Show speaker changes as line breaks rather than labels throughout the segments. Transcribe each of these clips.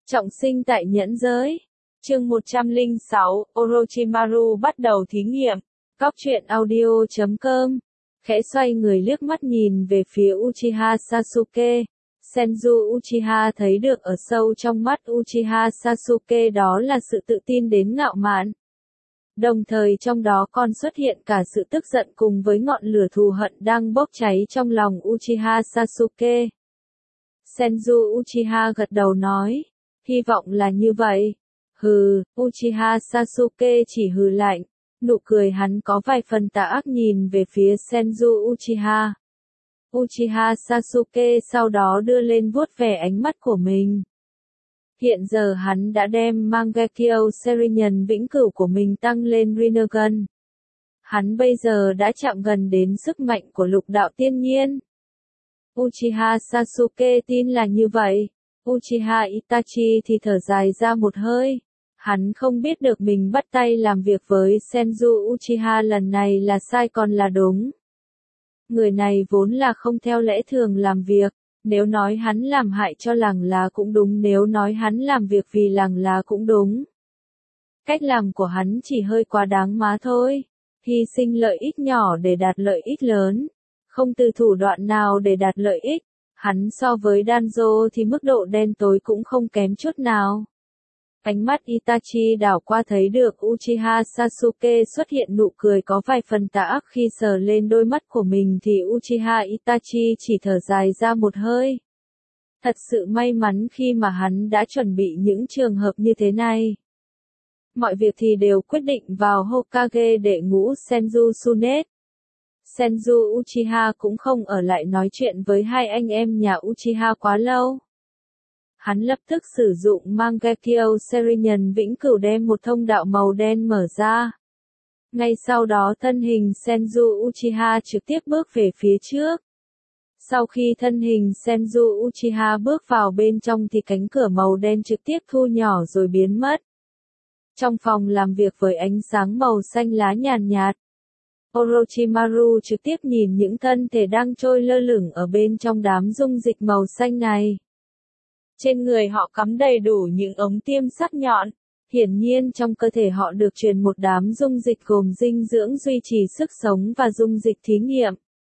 Trọng sinh tại nhẫn giới. Chương 106, Orochimaru bắt đầu thí nghiệm. Cóc truyện audio.com. Khẽ xoay người liếc mắt nhìn về phía Uchiha Sasuke. Senju Uchiha thấy được ở sâu trong mắt Uchiha Sasuke đó là sự tự tin đến ngạo mạn. Đồng thời trong đó còn xuất hiện cả sự tức giận cùng với ngọn lửa thù hận đang bốc cháy trong lòng Uchiha Sasuke. Senju Uchiha gật đầu nói, hy vọng là như vậy. Hừ, Uchiha Sasuke chỉ hừ lạnh, nụ cười hắn có vài phần tà ác nhìn về phía Senju Uchiha. Uchiha Sasuke sau đó đưa lên vuốt về ánh mắt của mình. Hiện giờ hắn đã đem Mangekyo Sharingan vĩnh cửu của mình tăng lên Rinnegan. Hắn bây giờ đã chạm gần đến sức mạnh của lục đạo tiên nhiên. Uchiha Sasuke tin là như vậy. Uchiha Itachi thì thở dài ra một hơi. Hắn không biết được mình bắt tay làm việc với Senju Uchiha lần này là sai còn là đúng. Người này vốn là không theo lẽ thường làm việc. Nếu nói hắn làm hại cho làng lá cũng đúng, nếu nói hắn làm việc vì làng lá cũng đúng. Cách làm của hắn chỉ hơi quá đáng má thôi. Hy sinh lợi ích nhỏ để đạt lợi ích lớn. Không từ thủ đoạn nào để đạt lợi ích. Hắn so với Danzo thì mức độ đen tối cũng không kém chút nào. Ánh mắt Itachi đảo qua thấy được Uchiha Sasuke xuất hiện nụ cười có vài phần tà ác khi sờ lên đôi mắt của mình thì Uchiha Itachi chỉ thở dài ra một hơi. Thật sự may mắn khi mà hắn đã chuẩn bị những trường hợp như thế này. Mọi việc thì đều quyết định vào Hokage đệ ngũ Senju Tsunade. Senju Uchiha cũng không ở lại nói chuyện với hai anh em nhà Uchiha quá lâu. Hắn lập tức sử dụng Mangekyo Sharingan vĩnh cửu đem một thông đạo màu đen mở ra. Ngay sau đó thân hình Senju Uchiha trực tiếp bước về phía trước. Sau khi thân hình Senju Uchiha bước vào bên trong thì cánh cửa màu đen trực tiếp thu nhỏ rồi biến mất. Trong phòng làm việc với ánh sáng màu xanh lá nhàn nhạt, Orochimaru trực tiếp nhìn những thân thể đang trôi lơ lửng ở bên trong đám dung dịch màu xanh này. Trên người họ cắm đầy đủ những ống tiêm sắc nhọn, hiển nhiên trong cơ thể họ được truyền một đám dung dịch gồm dinh dưỡng duy trì sức sống và dung dịch thí nghiệm.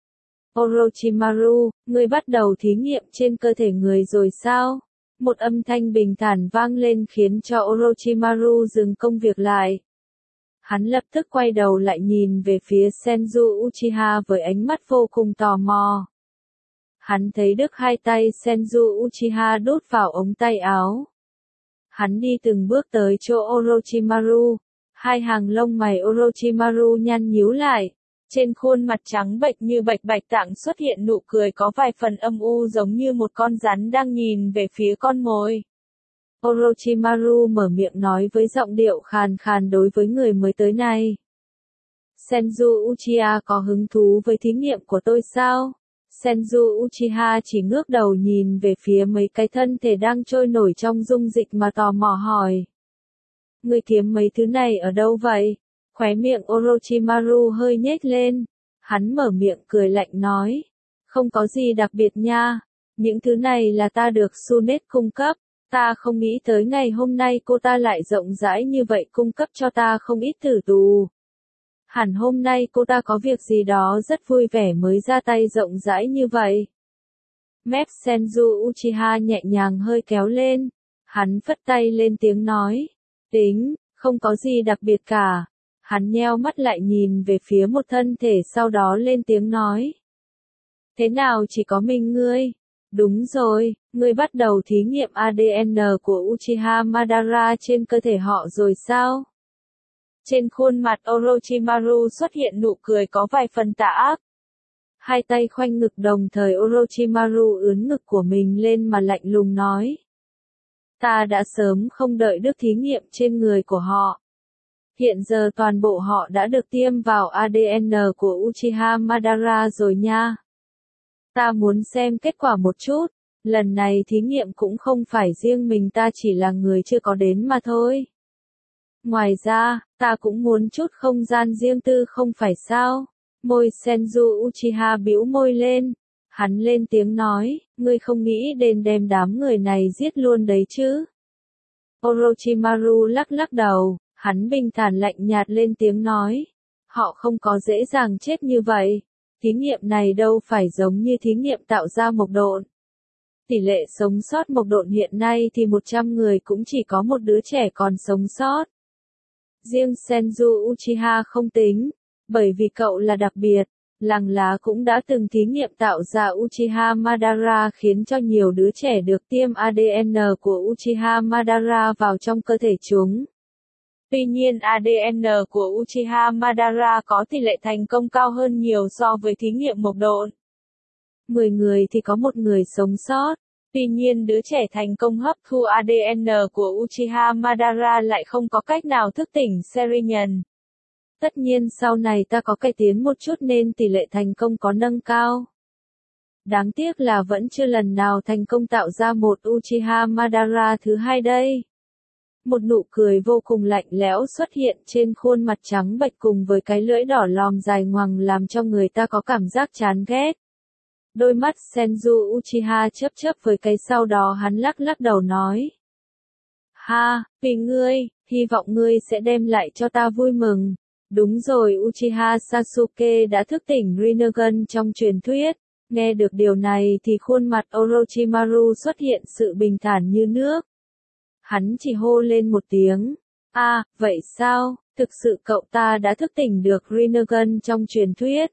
Orochimaru, ngươi bắt đầu thí nghiệm trên cơ thể người rồi sao? Một âm thanh bình thản vang lên khiến cho Orochimaru dừng công việc lại. Hắn lập tức quay đầu lại nhìn về phía Senju Uchiha với ánh mắt vô cùng tò mò. Hắn thấy được hai tay Senju Uchiha đút vào ống tay áo. Hắn đi từng bước tới chỗ Orochimaru. Hai hàng lông mày Orochimaru nhăn nhíu lại. Trên khuôn mặt trắng bệch như bạch bạch tạng xuất hiện nụ cười có vài phần âm u giống như một con rắn đang nhìn về phía con mồi. Orochimaru mở miệng nói với giọng điệu khàn khàn đối với người mới tới này. Senju Uchiha có hứng thú với thí nghiệm của tôi sao? Senju Uchiha chỉ ngước đầu nhìn về phía mấy cái thân thể đang trôi nổi trong dung dịch mà tò mò hỏi. Ngươi kiếm mấy thứ này ở đâu vậy? Khóe miệng Orochimaru hơi nhếch lên. Hắn mở miệng cười lạnh nói. Không có gì đặc biệt nha. Những thứ này là ta được Tsunade cung cấp. Ta không nghĩ tới ngày hôm nay cô ta lại rộng rãi như vậy cung cấp cho ta không ít tử tù. Hẳn hôm nay cô ta có việc gì đó rất vui vẻ mới ra tay rộng rãi như vậy. Mép Senju Uchiha nhẹ nhàng hơi kéo lên. Hắn phất tay lên tiếng nói. Tính, không có gì đặc biệt cả. Hắn nheo mắt lại nhìn về phía một thân thể sau đó lên tiếng nói. Thế nào chỉ có mình ngươi? Đúng rồi, ngươi bắt đầu thí nghiệm ADN của Uchiha Madara trên cơ thể họ rồi sao? Trên khuôn mặt Orochimaru xuất hiện nụ cười có vài phần tà ác. Hai tay khoanh ngực đồng thời Orochimaru ướn ngực của mình lên mà lạnh lùng nói. Ta đã sớm không đợi được thí nghiệm trên người của họ. Hiện giờ toàn bộ họ đã được tiêm vào ADN của Uchiha Madara rồi nha. Ta muốn xem kết quả một chút. Lần này thí nghiệm cũng không phải riêng mình ta chỉ là người chưa có đến mà thôi. Ngoài ra, ta cũng muốn chút không gian riêng tư không phải sao? Môi Senju Uchiha bĩu môi lên. Hắn lên tiếng nói, ngươi không nghĩ đến đem đám người này giết luôn đấy chứ? Orochimaru lắc lắc đầu, hắn bình thản lạnh nhạt lên tiếng nói. Họ không có dễ dàng chết như vậy. Thí nghiệm này đâu phải giống như thí nghiệm tạo ra mộc độn. Tỷ lệ sống sót mộc độn hiện nay thì 100 người cũng chỉ có một đứa trẻ còn sống sót. Riêng Senju Uchiha không tính, bởi vì cậu là đặc biệt. Làng lá cũng đã từng thí nghiệm tạo ra Uchiha Madara khiến cho nhiều đứa trẻ được tiêm ADN của Uchiha Madara vào trong cơ thể chúng. Tuy nhiên ADN của Uchiha Madara có tỷ lệ thành công cao hơn nhiều so với thí nghiệm mộc độn. 10 người thì có một người sống sót. Tuy nhiên đứa trẻ thành công hấp thu ADN của Uchiha Madara lại không có cách nào thức tỉnh Sharingan. Tất nhiên sau này ta có cải tiến một chút nên tỷ lệ thành công có nâng cao. Đáng tiếc là vẫn chưa lần nào thành công tạo ra một Uchiha Madara thứ hai đây. Một nụ cười vô cùng lạnh lẽo xuất hiện trên khuôn mặt trắng bệch cùng với cái lưỡi đỏ lòm dài ngoằng làm cho người ta có cảm giác chán ghét. Đôi mắt Senju Uchiha chớp chớp với cái sau đó hắn lắc lắc đầu nói. Ha, vì ngươi, hy vọng ngươi sẽ đem lại cho ta vui mừng. Đúng rồi, Uchiha Sasuke đã thức tỉnh Rinnegan trong truyền thuyết. Nghe được điều này thì khuôn mặt Orochimaru xuất hiện sự bình thản như nước. Hắn chỉ hô lên một tiếng. À, vậy sao, thực sự cậu ta đã thức tỉnh được Rinnegan trong truyền thuyết.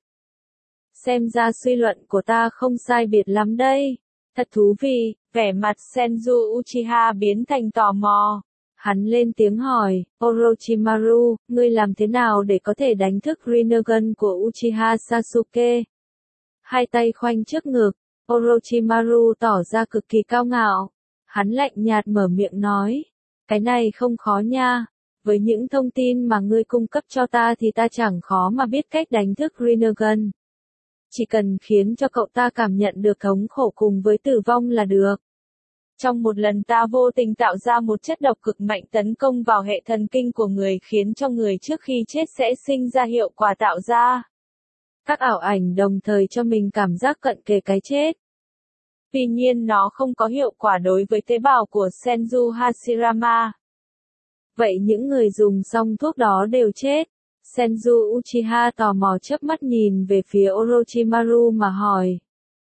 Xem ra suy luận của ta không sai biệt lắm đây. Thật thú vị, vẻ mặt Senju Uchiha biến thành tò mò. Hắn lên tiếng hỏi, Orochimaru, ngươi làm thế nào để có thể đánh thức Rinnegan của Uchiha Sasuke? Hai tay khoanh trước ngực, Orochimaru tỏ ra cực kỳ cao ngạo. Hắn lạnh nhạt mở miệng nói, cái này không khó nha. Với những thông tin mà ngươi cung cấp cho ta thì ta chẳng khó mà biết cách đánh thức Rinnegan. Chỉ cần khiến cho cậu ta cảm nhận được thống khổ cùng với tử vong là được. Trong một lần ta vô tình tạo ra một chất độc cực mạnh tấn công vào hệ thần kinh của người khiến cho người trước khi chết sẽ sinh ra hiệu quả tạo ra các ảo ảnh đồng thời cho mình cảm giác cận kề cái chết. Tuy nhiên nó không có hiệu quả đối với tế bào của Senju Hashirama. Vậy những người dùng xong thuốc đó đều chết. Senju Uchiha tò mò chớp mắt nhìn về phía Orochimaru mà hỏi.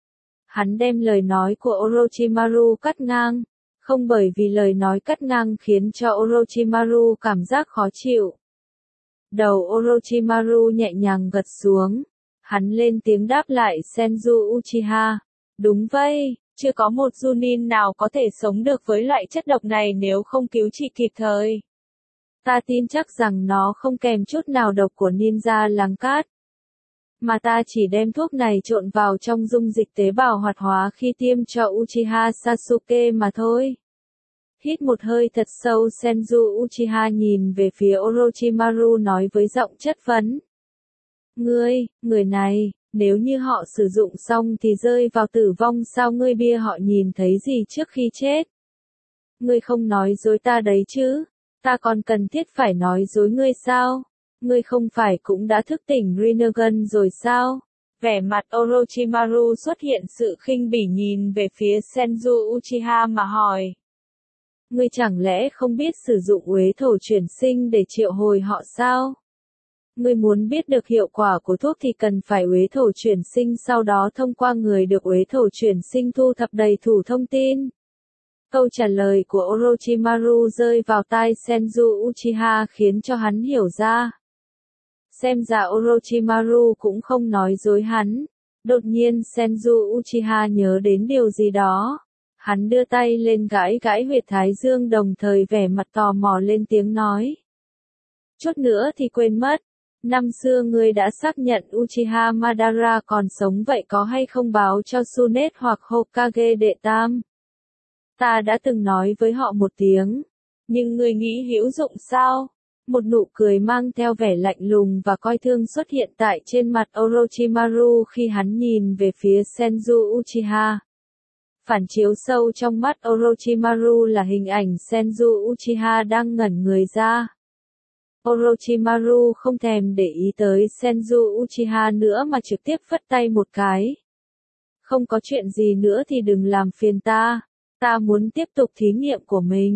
Hắn đem lời nói của Orochimaru cắt ngang. Không bởi vì lời nói cắt ngang khiến cho Orochimaru cảm giác khó chịu. Đầu Orochimaru nhẹ nhàng gật xuống. Hắn lên tiếng đáp lại Senju Uchiha. Đúng vậy, chưa có một Chunin nào có thể sống được với loại chất độc này nếu không cứu trị kịp thời. Ta tin chắc rằng nó không kèm chút nào độc của ninja làng cát. Mà ta chỉ đem thuốc này trộn vào trong dung dịch tế bào hoạt hóa khi tiêm cho Uchiha Sasuke mà thôi. Hít một hơi thật sâu, Senju Uchiha nhìn về phía Orochimaru nói với giọng chất vấn. Người này, nếu như họ sử dụng xong thì rơi vào tử vong sao ngươi bia họ nhìn thấy gì trước khi chết? Ngươi không nói dối ta đấy chứ? Ta còn cần thiết phải nói dối ngươi sao? Ngươi không phải cũng đã thức tỉnh Rinnegan rồi sao? Vẻ mặt Orochimaru xuất hiện sự khinh bỉ nhìn về phía Senju Uchiha mà hỏi. Ngươi chẳng lẽ không biết sử dụng uế thổ chuyển sinh để triệu hồi họ sao? Ngươi muốn biết được hiệu quả của thuốc thì cần phải uế thổ chuyển sinh sau đó thông qua người được uế thổ chuyển sinh thu thập đầy đủ thông tin. Câu trả lời của Orochimaru rơi vào tai Senju Uchiha khiến cho hắn hiểu ra. Xem ra Orochimaru cũng không nói dối hắn. Đột nhiên Senju Uchiha nhớ đến điều gì đó. Hắn đưa tay lên gãi gãi huyệt thái dương đồng thời vẻ mặt tò mò lên tiếng nói. Chút nữa thì quên mất. Năm xưa ngươi đã xác nhận Uchiha Madara còn sống vậy có hay không báo cho Tsunade hoặc Hokage đệ tam? Ta đã từng nói với họ một tiếng. Nhưng ngươi nghĩ hữu dụng sao? Một nụ cười mang theo vẻ lạnh lùng và coi thường xuất hiện tại trên mặt Orochimaru khi hắn nhìn về phía Senju Uchiha. Phản chiếu sâu trong mắt Orochimaru là hình ảnh Senju Uchiha đang ngẩn người ra. Orochimaru không thèm để ý tới Senju Uchiha nữa mà trực tiếp phất tay một cái. Không có chuyện gì nữa thì đừng làm phiền ta. Ta muốn tiếp tục thí nghiệm của mình.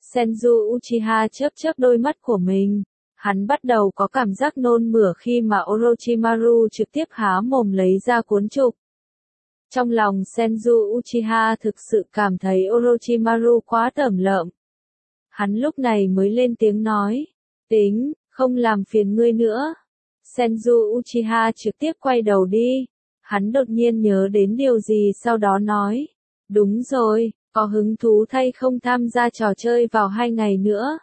Senju Uchiha chớp chớp đôi mắt của mình. Hắn bắt đầu có cảm giác nôn mửa khi mà Orochimaru trực tiếp há mồm lấy ra cuốn trục. Trong lòng Senju Uchiha thực sự cảm thấy Orochimaru quá tởm lợm. Hắn lúc này mới lên tiếng nói, tính, không làm phiền ngươi nữa. Senju Uchiha trực tiếp quay đầu đi. Hắn đột nhiên nhớ đến điều gì sau đó nói, đúng rồi, có hứng thú thay không tham gia trò chơi vào 2 ngày nữa.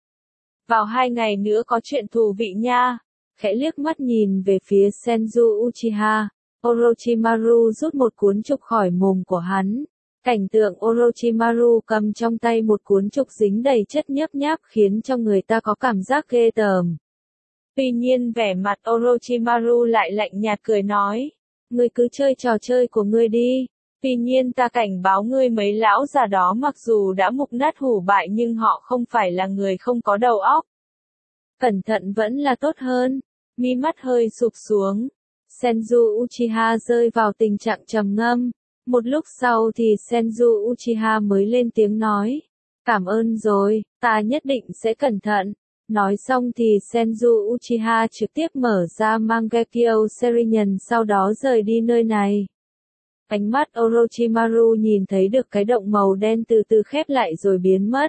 Vào 2 ngày nữa có chuyện thú vị nha. Khẽ liếc mắt nhìn về phía Senju Uchiha, Orochimaru rút một cuốn trục khỏi mồm của hắn. Cảnh tượng Orochimaru cầm trong tay một cuốn trục dính đầy chất nhớp nháp khiến cho người ta có cảm giác ghê tởm. Tuy nhiên vẻ mặt Orochimaru lại lạnh nhạt cười nói, ngươi cứ chơi trò chơi của ngươi đi. Tuy nhiên ta cảnh báo ngươi mấy lão già đó mặc dù đã mục nát hủ bại nhưng họ không phải là người không có đầu óc. Cẩn thận vẫn là tốt hơn. Mi mắt hơi sụp xuống. Senju Uchiha rơi vào tình trạng trầm ngâm. Một lúc sau thì Senju Uchiha mới lên tiếng nói. Cảm ơn rồi, ta nhất định sẽ cẩn thận. Nói xong thì Senju Uchiha trực tiếp mở ra Mangekyo Sharingan sau đó rời đi nơi này. Ánh mắt Orochimaru nhìn thấy được cái động màu đen từ từ khép lại rồi biến mất.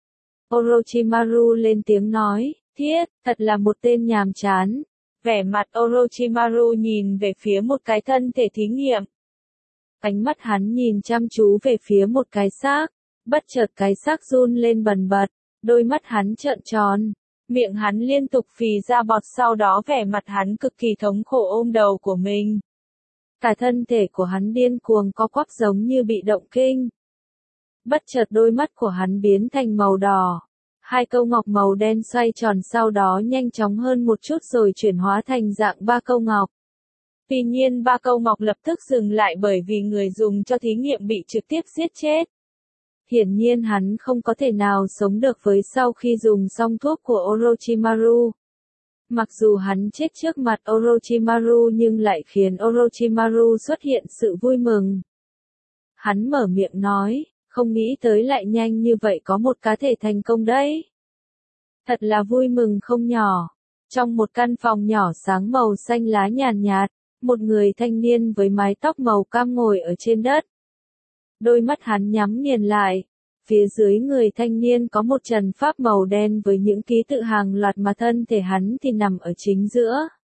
Orochimaru lên tiếng nói, thiết, thật là một tên nhàm chán. Vẻ mặt Orochimaru nhìn về phía một cái thân thể thí nghiệm. Ánh mắt hắn nhìn chăm chú về phía một cái xác, bất chợt cái xác run lên bần bật, đôi mắt hắn trợn tròn, miệng hắn liên tục phì ra bọt sau đó vẻ mặt hắn cực kỳ thống khổ ôm đầu của mình. Cả thân thể của hắn điên cuồng co quắp giống như bị động kinh. Bất chợt đôi mắt của hắn biến thành màu đỏ. 2 câu ngọc màu đen xoay tròn sau đó nhanh chóng hơn một chút rồi chuyển hóa thành dạng 3 câu ngọc. Tuy nhiên 3 câu ngọc lập tức dừng lại bởi vì người dùng cho thí nghiệm bị trực tiếp giết chết. Hiển nhiên hắn không có thể nào sống được với sau khi dùng xong thuốc của Orochimaru. Mặc dù hắn chết trước mặt Orochimaru nhưng lại khiến Orochimaru xuất hiện sự vui mừng. Hắn mở miệng nói, không nghĩ tới lại nhanh như vậy có một cá thể thành công đấy. Thật là vui mừng không nhỏ. Trong một căn phòng nhỏ sáng màu xanh lá nhàn nhạt, một người thanh niên với mái tóc màu cam ngồi ở trên đất. Đôi mắt hắn nhắm nghiền lại. Phía dưới người thanh niên có một trần pháp màu đen với những ký tự hàng loạt mà thân thể hắn thì nằm ở chính giữa.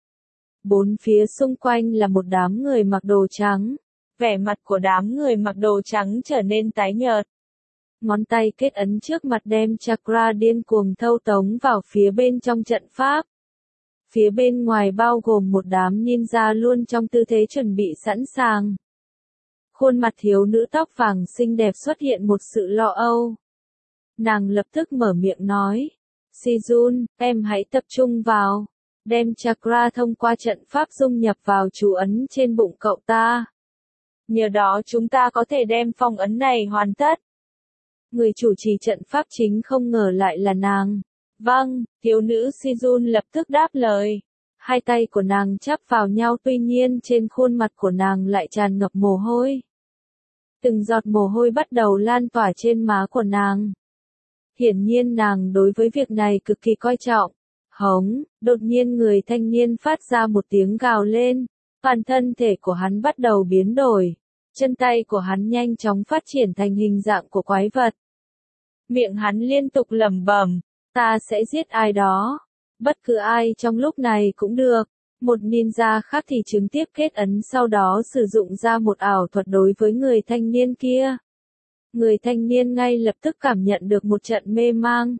4 phía xung quanh là một đám người mặc đồ trắng. Vẻ mặt của đám người mặc đồ trắng trở nên tái nhợt. Ngón tay kết ấn trước mặt đem chakra điên cuồng thâu tống vào phía bên trong trận pháp. Phía bên ngoài bao gồm một đám ninja luôn trong tư thế chuẩn bị sẵn sàng. Khuôn mặt thiếu nữ tóc vàng xinh đẹp xuất hiện một sự lo âu. Nàng lập tức mở miệng nói, Sejun, em hãy tập trung vào, đem chakra thông qua trận pháp dung nhập vào chú ấn trên bụng cậu ta. Nhờ đó chúng ta có thể đem phong ấn này hoàn tất. Người chủ trì trận pháp chính không ngờ lại là nàng. Vâng, thiếu nữ Sejun lập tức đáp lời. 2 tay của nàng chắp vào nhau tuy nhiên trên khuôn mặt của nàng lại tràn ngập mồ hôi. Từng giọt mồ hôi bắt đầu lan tỏa trên má của nàng. Hiển nhiên nàng đối với việc này cực kỳ coi trọng. Hống, đột nhiên người thanh niên phát ra một tiếng gào lên. Toàn thân thể của hắn bắt đầu biến đổi. Chân tay của hắn nhanh chóng phát triển thành hình dạng của quái vật. Miệng hắn liên tục lẩm bẩm, ta sẽ giết ai đó. Bất cứ ai trong lúc này cũng được. Một ninja khác thì trực tiếp kết ấn sau đó sử dụng ra một ảo thuật đối với người thanh niên kia. Người thanh niên ngay lập tức cảm nhận được một trận mê mang.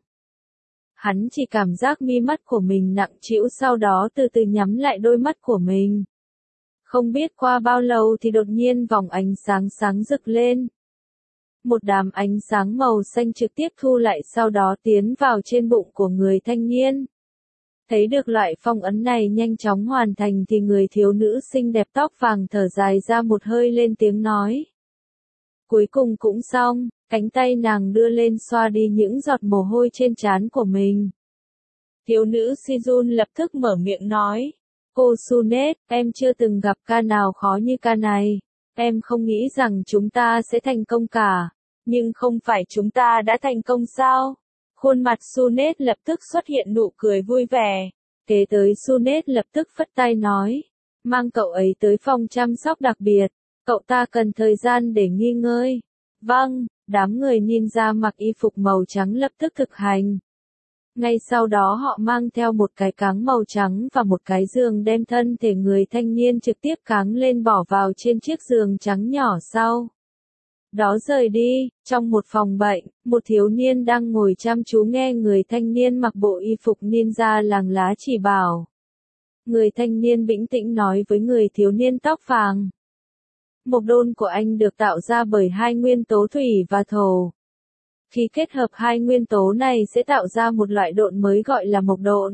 Hắn chỉ cảm giác mi mắt của mình nặng trĩu sau đó từ từ nhắm lại đôi mắt của mình. Không biết qua bao lâu thì đột nhiên vòng ánh sáng sáng rực lên. Một đám ánh sáng màu xanh trực tiếp thu lại sau đó tiến vào trên bụng của người thanh niên. Thấy được loại phong ấn này nhanh chóng hoàn thành thì người thiếu nữ xinh đẹp tóc vàng thở dài ra một hơi lên tiếng nói. Cuối cùng cũng xong, cánh tay nàng đưa lên xoa đi những giọt mồ hôi trên trán của mình. Thiếu nữ Sejun lập tức mở miệng nói. Cô Sunet, em chưa từng gặp ca nào khó như ca này. Em không nghĩ rằng chúng ta sẽ thành công cả. Nhưng không phải chúng ta đã thành công sao? Khuôn mặt Sunet lập tức xuất hiện nụ cười vui vẻ. Kế tới Sunet lập tức phất tay nói. Mang cậu ấy tới phòng chăm sóc đặc biệt. Cậu ta cần thời gian để nghỉ ngơi. Vâng, đám người ninja mặc y phục màu trắng lập tức thực hành. Ngay sau đó họ mang theo một cái cáng màu trắng và một cái giường đem thân thể người thanh niên trực tiếp cáng lên bỏ vào trên chiếc giường trắng nhỏ sau. Đó rời đi, trong một phòng bệnh, một thiếu niên đang ngồi chăm chú nghe người thanh niên mặc bộ y phục ninja làng lá chỉ bảo. Người thanh niên bình tĩnh nói với người thiếu niên tóc vàng. Mộc độn của anh được tạo ra bởi hai nguyên tố thủy và thổ. Khi kết hợp hai nguyên tố này sẽ tạo ra một loại độn mới gọi là mộc độn.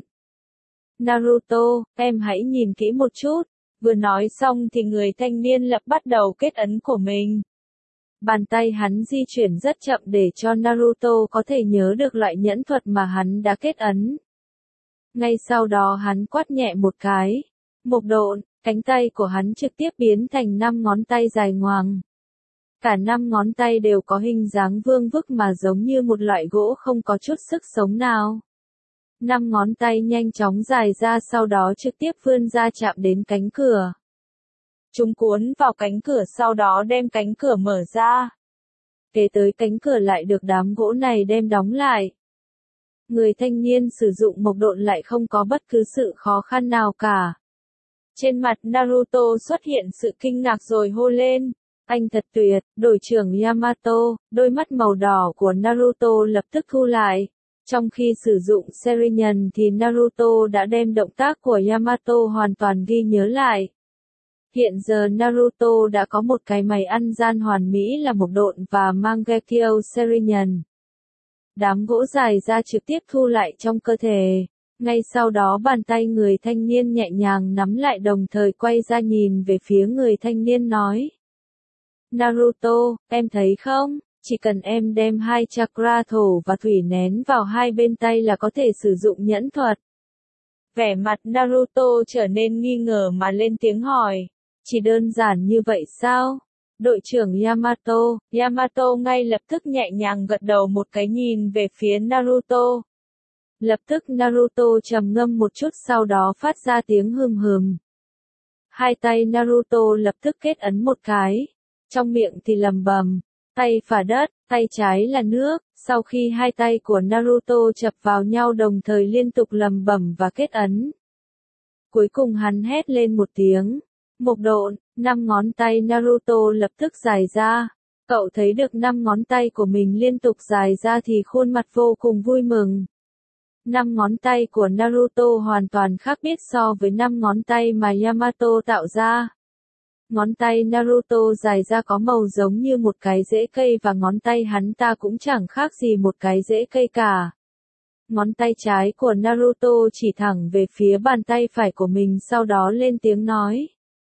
Naruto, em hãy nhìn kỹ một chút. Vừa nói xong thì người thanh niên lập bắt đầu kết ấn của mình. Bàn tay hắn di chuyển rất chậm để cho Naruto có thể nhớ được loại nhẫn thuật mà hắn đã kết ấn. Ngay sau đó hắn quát nhẹ một cái. Mộc độn, cánh tay của hắn trực tiếp biến thành 5 ngón tay dài ngoằng. Cả 5 ngón tay đều có hình dáng vương vức mà giống như một loại gỗ không có chút sức sống nào. 5 ngón tay nhanh chóng dài ra sau đó trực tiếp vươn ra chạm đến cánh cửa. Chúng cuốn vào cánh cửa sau đó đem cánh cửa mở ra. Kế tới cánh cửa lại được đám gỗ này đem đóng lại. Người thanh niên sử dụng mộc độn lại không có bất cứ sự khó khăn nào cả. Trên mặt Naruto xuất hiện sự kinh ngạc rồi hô lên. Anh thật tuyệt, đội trưởng Yamato, đôi mắt màu đỏ của Naruto lập tức thu lại. Trong khi sử dụng Sharingan thì Naruto đã đem động tác của Yamato hoàn toàn ghi nhớ lại. Hiện giờ Naruto đã có một cái máy ăn gian hoàn mỹ là mộc độn và Mangekyo Sharingan. Đám gỗ dài ra trực tiếp thu lại trong cơ thể. Ngay sau đó bàn tay người thanh niên nhẹ nhàng nắm lại đồng thời quay ra nhìn về phía người thanh niên nói. Naruto, em thấy không? Chỉ cần em đem hai chakra thổ và thủy nén vào hai bên tay là có thể sử dụng nhẫn thuật. Vẻ mặt Naruto trở nên nghi ngờ mà lên tiếng hỏi. Chỉ đơn giản như vậy sao? Đội trưởng Yamato ngay lập tức nhẹ nhàng gật đầu một cái nhìn về phía Naruto. Lập tức Naruto trầm ngâm một chút sau đó phát ra tiếng hừm hừm. Hai tay Naruto lập tức kết ấn một cái. Trong miệng thì lầm bầm. Tay phải đất, tay trái là nước. Sau khi hai tay của Naruto chập vào nhau đồng thời liên tục lầm bầm và kết ấn. Cuối cùng hắn hét lên một tiếng. Mộc độn, 5 ngón tay Naruto lập tức dài ra. Cậu thấy được 5 ngón tay của mình liên tục dài ra thì khuôn mặt vô cùng vui mừng. 5 ngón tay của Naruto hoàn toàn khác biệt so với 5 ngón tay mà Yamato tạo ra. Ngón tay Naruto dài ra có màu giống như một cái rễ cây và ngón tay hắn ta cũng chẳng khác gì một cái rễ cây cả. Ngón tay trái của Naruto chỉ thẳng về phía bàn tay phải của mình sau đó lên tiếng nói.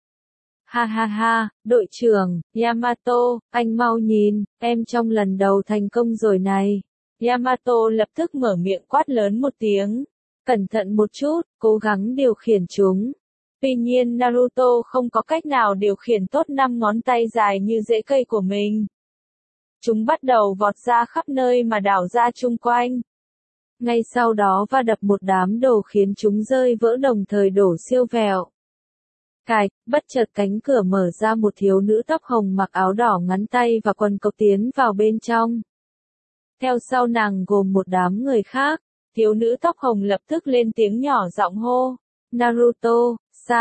Ha ha ha, đội trưởng, Yamato, anh mau nhìn, em trong lần đầu thành công rồi này. Yamato lập tức mở miệng quát lớn một tiếng. Cẩn thận một chút, cố gắng điều khiển chúng. Tuy nhiên Naruto không có cách nào điều khiển tốt 5 ngón tay dài như rễ cây của mình. Chúng bắt đầu vọt ra khắp nơi mà đảo ra chung quanh. Ngay sau đó va đập một đám đồ khiến chúng rơi vỡ đồng thời đổ siêu vẹo. Cạch, bất chợt cánh cửa mở ra một thiếu nữ tóc hồng mặc áo đỏ ngắn tay và quần cộc tiến vào bên trong. Theo sau nàng gồm một đám người khác, thiếu nữ tóc hồng lập tức lên tiếng nhỏ giọng hô. Naruto,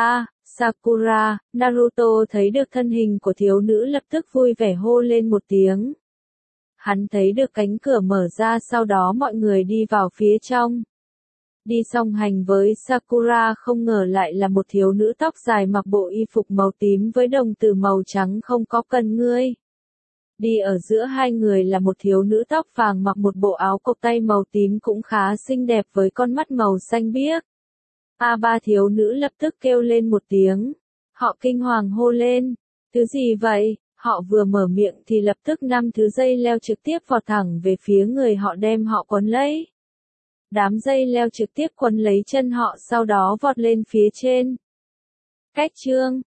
Sakura, Naruto thấy được thân hình của thiếu nữ lập tức vui vẻ hô lên một tiếng. Hắn thấy được cánh cửa mở ra sau đó mọi người đi vào phía trong. Đi song hành với Sakura không ngờ lại là một thiếu nữ tóc dài mặc bộ y phục màu tím với đồng tử màu trắng không có cần ngươi. Đi ở giữa hai người là một thiếu nữ tóc vàng mặc một bộ áo cộc tay màu tím cũng khá xinh đẹp với con mắt màu xanh biếc. Ba thiếu nữ lập tức kêu lên một tiếng. Họ kinh hoàng hô lên. Thứ gì vậy? Họ vừa mở miệng thì lập tức 5 thứ dây leo trực tiếp vọt thẳng về phía người họ đem họ quấn lấy. Đám dây leo trực tiếp quấn lấy chân họ sau đó vọt lên phía trên. Cách chương